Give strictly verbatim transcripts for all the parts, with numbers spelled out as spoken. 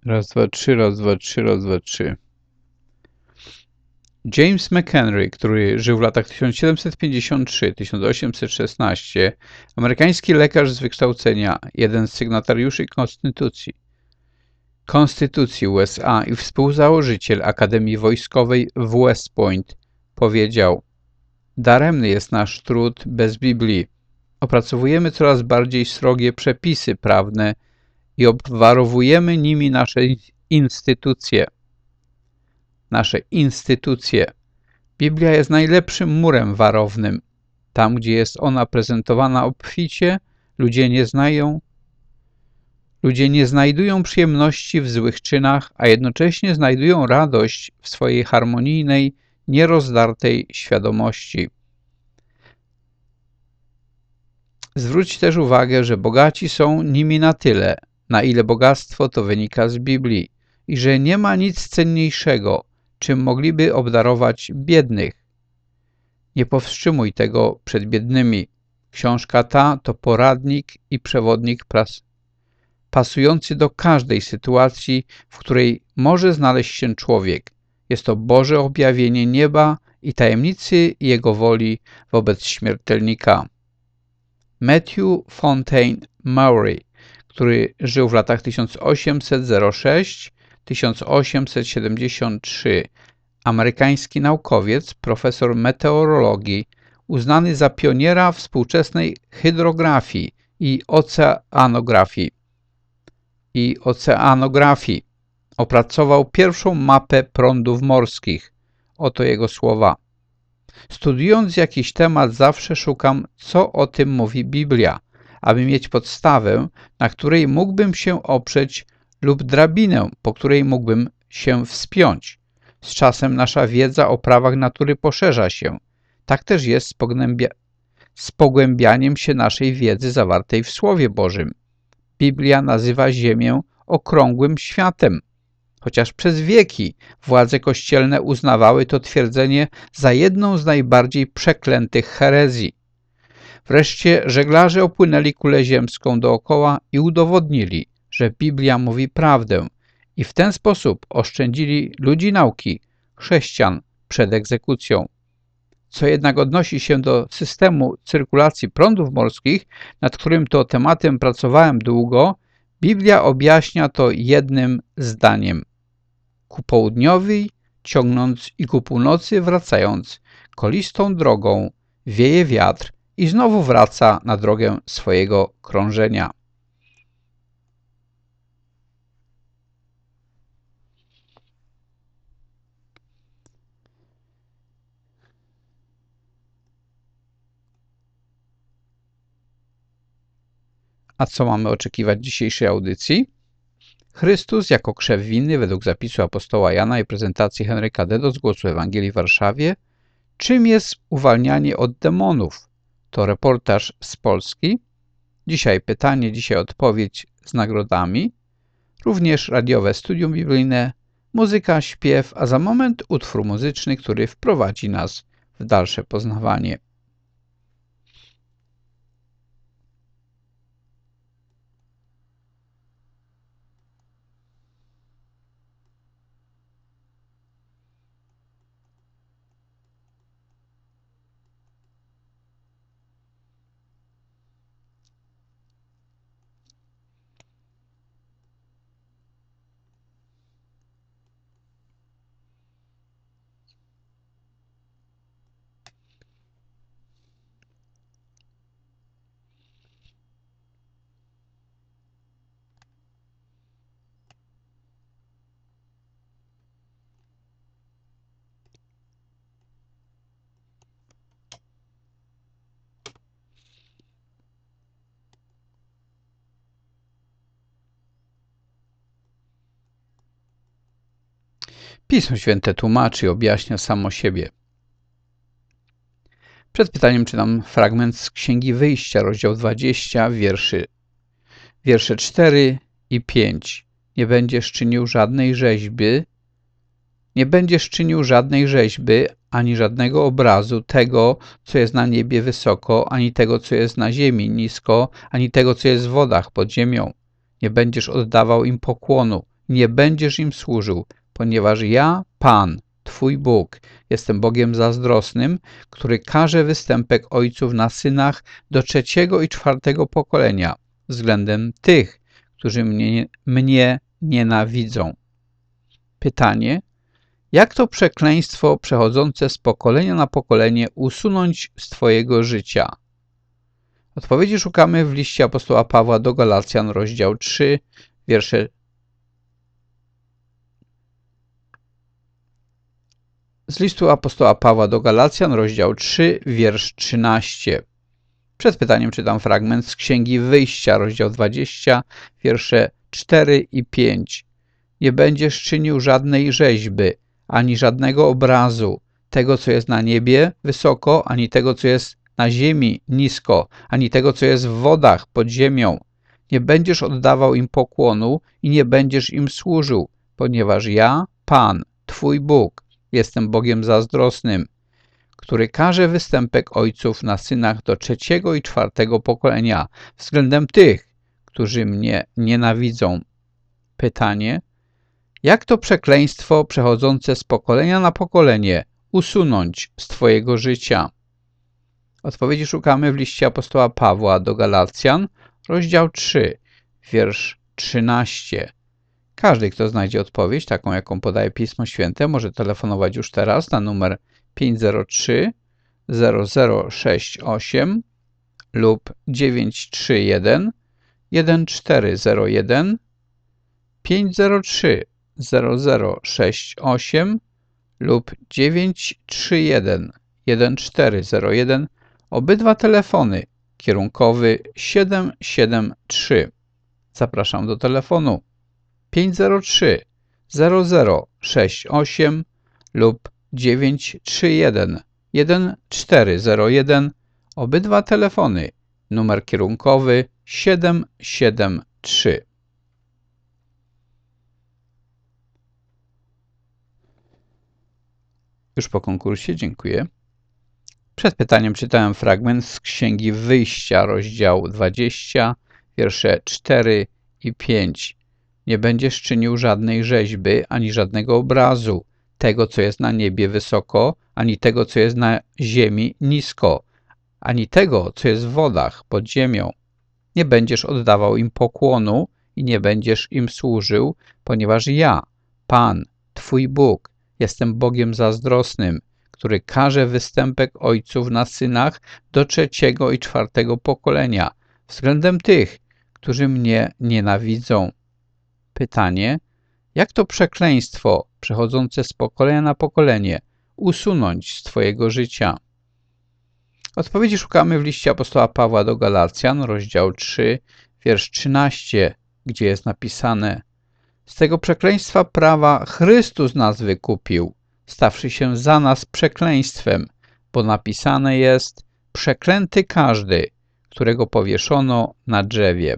Raz, dwa, trzy, raz, dwa, trzy, raz, dwa, trzy. James McHenry, który żył w latach tysiąc siedemset pięćdziesiąt trzy do tysiąc osiemset szesnaście, amerykański lekarz z wykształcenia, jeden z sygnatariuszy Konstytucji, Konstytucji U S A i współzałożyciel Akademii Wojskowej w West Point, powiedział: daremny jest nasz trud bez Biblii. Opracowujemy coraz bardziej srogie przepisy prawne i obwarowujemy nimi nasze instytucje. Nasze instytucje. Biblia jest najlepszym murem warownym. Tam, gdzie jest ona prezentowana obficie, ludzie nie znają, ludzie nie znajdują przyjemności w złych czynach, a jednocześnie znajdują radość w swojej harmonijnej, nierozdartej świadomości. Zwróć też uwagę, że bogaci są nimi na tyle, na ile bogactwo to wynika z Biblii i że nie ma nic cenniejszego, czym mogliby obdarować biednych. Nie powstrzymuj tego przed biednymi. Książka ta to poradnik i przewodnik pras, pasujący do każdej sytuacji, w której może znaleźć się człowiek. Jest to Boże objawienie nieba i tajemnicy Jego woli wobec śmiertelnika. Matthew Fontaine Maury, który żył w latach tysiąc osiemset sześć do tysiąc osiemset siedemdziesiąt trzy, amerykański naukowiec, profesor meteorologii, uznany za pioniera współczesnej hydrografii i oceanografii. I oceanografii. Opracował pierwszą mapę prądów morskich. Oto jego słowa. Studiując jakiś temat, zawsze szukam, co o tym mówi Biblia, aby mieć podstawę, na której mógłbym się oprzeć, lub drabinę, po której mógłbym się wspiąć. Z czasem nasza wiedza o prawach natury poszerza się. Tak też jest z, pogłębia... z pogłębianiem się naszej wiedzy zawartej w Słowie Bożym. Biblia nazywa Ziemię okrągłym światem. Chociaż przez wieki władze kościelne uznawały to twierdzenie za jedną z najbardziej przeklętych herezji. Wreszcie żeglarze opłynęli kulę ziemską dookoła i udowodnili, że Biblia mówi prawdę i w ten sposób oszczędzili ludzi nauki, chrześcijan, przed egzekucją. Co jednak odnosi się do systemu cyrkulacji prądów morskich, nad którym to tematem pracowałem długo, Biblia objaśnia to jednym zdaniem. Ku południowi ciągnąc i ku północy wracając, kolistą drogą wieje wiatr i znowu wraca na drogę swojego krążenia. A co mamy oczekiwać w dzisiejszej audycji? Chrystus jako krzew winny według zapisu apostoła Jana i prezentacji Henryka Dedo z Głosu Ewangelii w Warszawie. Czym jest uwalnianie od demonów? To reportaż z Polski. Dzisiaj pytanie, dzisiaj odpowiedź z nagrodami. Również radiowe studium biblijne, muzyka, śpiew, a za moment utwór muzyczny, który wprowadzi nas w dalsze poznawanie. Pismo Święte tłumaczy i objaśnia samo siebie. Przed pytaniem czytam fragment z Księgi Wyjścia, rozdział dwudziesty, wierszy, wiersze cztery i pięć. Nie będziesz czynił żadnej rzeźby, nie będziesz czynił żadnej rzeźby, ani żadnego obrazu tego, co jest na niebie wysoko, ani tego, co jest na ziemi nisko, ani tego, co jest w wodach pod ziemią. Nie będziesz oddawał im pokłonu, nie będziesz im służył, ponieważ ja, Pan, Twój Bóg, jestem Bogiem zazdrosnym, który karze występek ojców na synach do trzeciego i czwartego pokolenia względem tych, którzy mnie, mnie nienawidzą. Pytanie: jak to przekleństwo przechodzące z pokolenia na pokolenie usunąć z Twojego życia? Odpowiedzi szukamy w liście apostoła Pawła do Galacjan, rozdział trzy, wiersze z listu apostoła Pawła do Galacjan, rozdział trzy, wiersz trzynasty. Przed pytaniem czytam fragment z Księgi Wyjścia, rozdział dwudziesty, wiersze cztery i pięć. Nie będziesz czynił żadnej rzeźby, ani żadnego obrazu, tego, co jest na niebie wysoko, ani tego, co jest na ziemi nisko, ani tego, co jest w wodach pod ziemią. Nie będziesz oddawał im pokłonu i nie będziesz im służył, ponieważ ja, Pan, Twój Bóg, jestem Bogiem zazdrosnym, który karze występek ojców na synach do trzeciego i czwartego pokolenia względem tych, którzy mnie nienawidzą. Pytanie: jak to przekleństwo przechodzące z pokolenia na pokolenie usunąć z Twojego życia? Odpowiedzi szukamy w liście apostoła Pawła do Galacjan, rozdział trzy, wiersz trzynasty. Każdy, kto znajdzie odpowiedź, taką jaką podaje Pismo Święte, może telefonować już teraz na numer pięć zero trzy zero zero sześć osiem lub dziewięć trzy jeden jeden cztery zero jeden, pięć zero trzy zero zero sześć osiem lub dziewięć trzy jeden jeden cztery zero jeden. Obydwa telefony, kierunkowy siedem siedem trzy. Zapraszam do telefonu pięć zero trzy zero zero sześć osiem lub dziewięć trzy jeden jeden cztery zero jeden. Obydwa telefony, numer kierunkowy siedem siedem trzy. Już po konkursie, dziękuję. Przed pytaniem czytałem fragment z Księgi Wyjścia, rozdział dwudziesty, wiersze cztery i pięć. Nie będziesz czynił żadnej rzeźby, ani żadnego obrazu, tego, co jest na niebie wysoko, ani tego, co jest na ziemi nisko, ani tego, co jest w wodach pod ziemią. Nie będziesz oddawał im pokłonu i nie będziesz im służył, ponieważ ja, Pan, Twój Bóg, jestem Bogiem zazdrosnym, który karze występek ojców na synach do trzeciego i czwartego pokolenia względem tych, którzy mnie nienawidzą. Pytanie: jak to przekleństwo przechodzące z pokolenia na pokolenie usunąć z Twojego życia? Odpowiedzi szukamy w liście apostoła Pawła do Galacjan, rozdział trzy, wiersz trzynasty, gdzie jest napisane: z tego przekleństwa prawa Chrystus nas wykupił, stawszy się za nas przekleństwem, bo napisane jest: przeklęty każdy, którego powieszono na drzewie.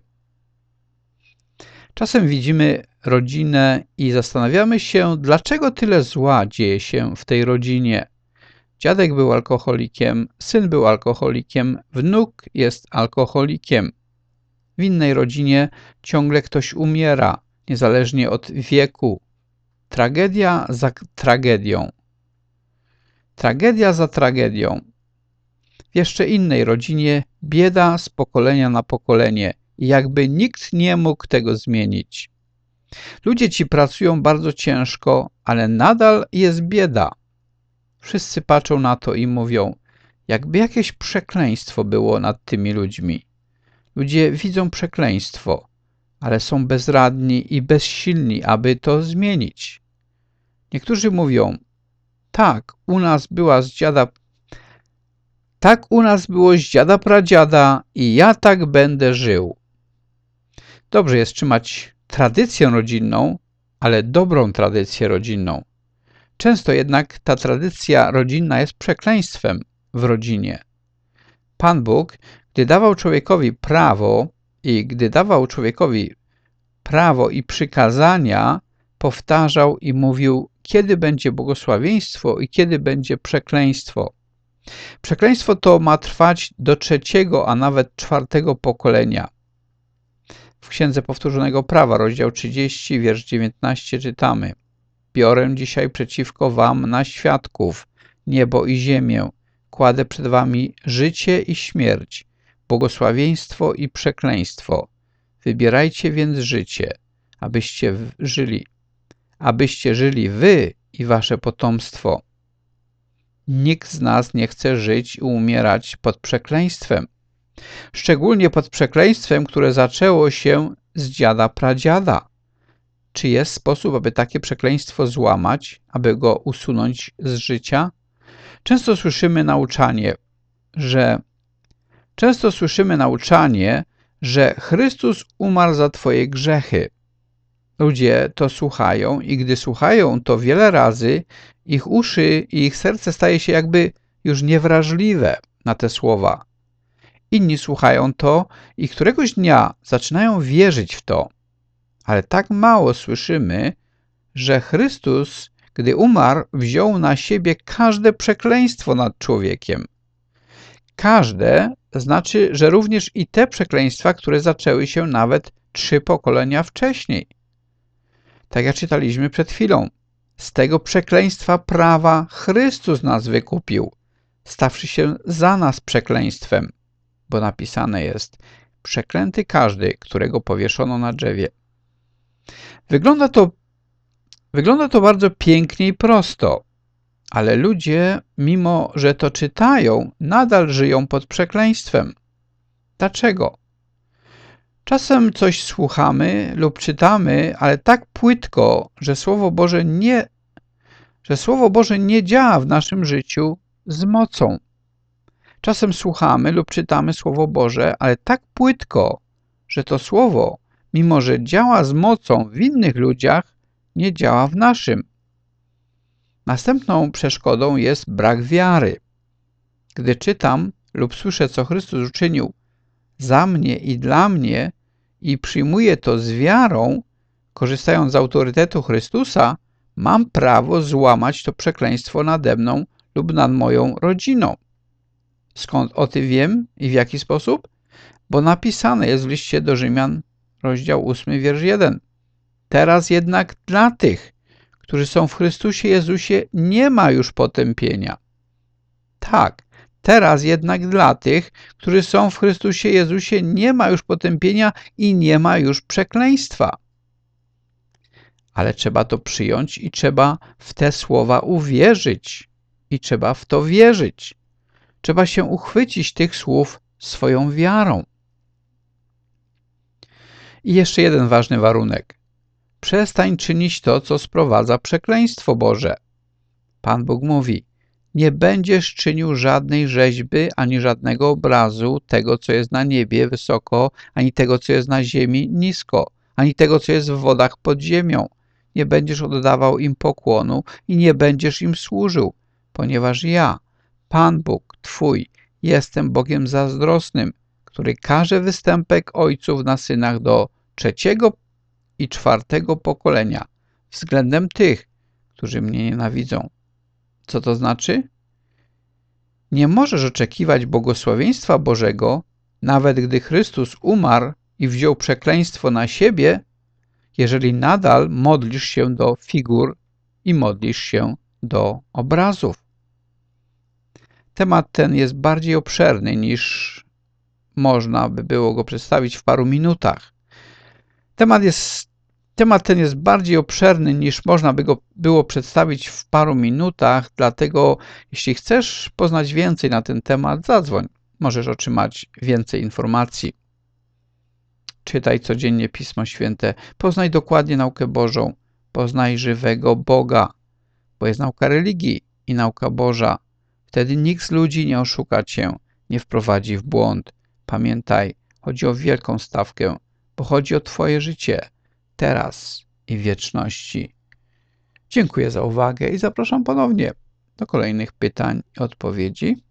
Czasem widzimy rodzinę i zastanawiamy się, dlaczego tyle zła dzieje się w tej rodzinie. Dziadek był alkoholikiem, syn był alkoholikiem, wnuk jest alkoholikiem. W innej rodzinie ciągle ktoś umiera, niezależnie od wieku. Tragedia za tragedią. Tragedia za tragedią. W jeszcze innej rodzinie bieda z pokolenia na pokolenie i jakby nikt nie mógł tego zmienić. Ludzie ci pracują bardzo ciężko, ale nadal jest bieda. Wszyscy patrzą na to i mówią, jakby jakieś przekleństwo było nad tymi ludźmi. Ludzie widzą przekleństwo, ale są bezradni i bezsilni, aby to zmienić. Niektórzy mówią, tak, u nas była z dziada, tak u nas było z dziada pradziada i ja tak będę żył. Dobrze jest trzymać tradycję rodzinną, ale dobrą tradycję rodzinną. Często jednak ta tradycja rodzinna jest przekleństwem w rodzinie. Pan Bóg, gdy dawał człowiekowi prawo i gdy dawał człowiekowi prawo i przykazania, powtarzał i mówił, kiedy będzie błogosławieństwo i kiedy będzie przekleństwo. Przekleństwo to ma trwać do trzeciego, a nawet czwartego pokolenia. W Księdze Powtórzonego Prawa, rozdział trzydziesty, wiersz dziewiętnasty czytamy: Biorę dzisiaj przeciwko wam na świadków niebo i ziemię. Kładę przed wami życie i śmierć, błogosławieństwo i przekleństwo. Wybierajcie więc życie, abyście żyli, abyście żyli wy i wasze potomstwo. Nikt z nas nie chce żyć i umierać pod przekleństwem. Szczególnie pod przekleństwem, które zaczęło się z dziada pradziada. Czy jest sposób, aby takie przekleństwo złamać, aby go usunąć z życia? Często słyszymy nauczanie, że często słyszymy nauczanie, że Chrystus umarł za twoje grzechy. Ludzie to słuchają i gdy słuchają to wiele razy, ich uszy i ich serce staje się jakby już niewrażliwe na te słowa. Inni słuchają to i któregoś dnia zaczynają wierzyć w to. Ale tak mało słyszymy, że Chrystus, gdy umarł, wziął na siebie każde przekleństwo nad człowiekiem. Każde znaczy, że również i te przekleństwa, które zaczęły się nawet trzy pokolenia wcześniej. Tak jak czytaliśmy przed chwilą, z tego przekleństwa prawa Chrystus nas wykupił, stawszy się za nas przekleństwem, bo napisane jest: przeklęty każdy, którego powieszono na drzewie. Wygląda to, wygląda to bardzo pięknie i prosto, ale ludzie, mimo że to czytają, nadal żyją pod przekleństwem. Dlaczego? Czasem coś słuchamy lub czytamy, ale tak płytko, że Słowo Boże nie, że Słowo Boże nie działa w naszym życiu z mocą. Czasem słuchamy lub czytamy Słowo Boże, ale tak płytko, że to Słowo, mimo że działa z mocą w innych ludziach, nie działa w naszym. Następną przeszkodą jest brak wiary. Gdy czytam lub słyszę, co Chrystus uczynił za mnie i dla mnie i przyjmuję to z wiarą, korzystając z autorytetu Chrystusa, mam prawo złamać to przekleństwo nade mną lub nad moją rodziną. Skąd o tym wiem i w jaki sposób? Bo napisane jest w liście do Rzymian, rozdział ósmy, wiersz jeden. Teraz jednak dla tych, którzy są w Chrystusie Jezusie, nie ma już potępienia. Tak, teraz jednak dla tych, którzy są w Chrystusie Jezusie, nie ma już potępienia i nie ma już przekleństwa. Ale trzeba to przyjąć i trzeba w te słowa uwierzyć. I trzeba w to wierzyć. Trzeba się uchwycić tych słów swoją wiarą. I jeszcze jeden ważny warunek. Przestań czynić to, co sprowadza przekleństwo Boże. Pan Bóg mówi: nie będziesz czynił żadnej rzeźby, ani żadnego obrazu tego, co jest na niebie wysoko, ani tego, co jest na ziemi nisko, ani tego, co jest w wodach pod ziemią. Nie będziesz oddawał im pokłonu i nie będziesz im służył, ponieważ ja, Pan Bóg Twój, jestem Bogiem zazdrosnym, który każe występek ojców na synach do trzeciego i czwartego pokolenia względem tych, którzy mnie nienawidzą. Co to znaczy? Nie możesz oczekiwać błogosławieństwa Bożego, nawet gdy Chrystus umarł i wziął przekleństwo na siebie, jeżeli nadal modlisz się do figur i modlisz się do obrazów. Temat ten jest bardziej obszerny niż można by było go przedstawić w paru minutach. Temat, jest, temat ten jest bardziej obszerny niż można by go było przedstawić w paru minutach, dlatego jeśli chcesz poznać więcej na ten temat, zadzwoń. Możesz otrzymać więcej informacji. Czytaj codziennie Pismo Święte, poznaj dokładnie naukę Bożą, poznaj żywego Boga, bo jest nauka religii i nauka Boża. Wtedy nikt z ludzi nie oszuka cię, nie wprowadzi w błąd. Pamiętaj, chodzi o wielką stawkę, bo chodzi o twoje życie, teraz i w wieczności. Dziękuję za uwagę i zapraszam ponownie do kolejnych pytań i odpowiedzi.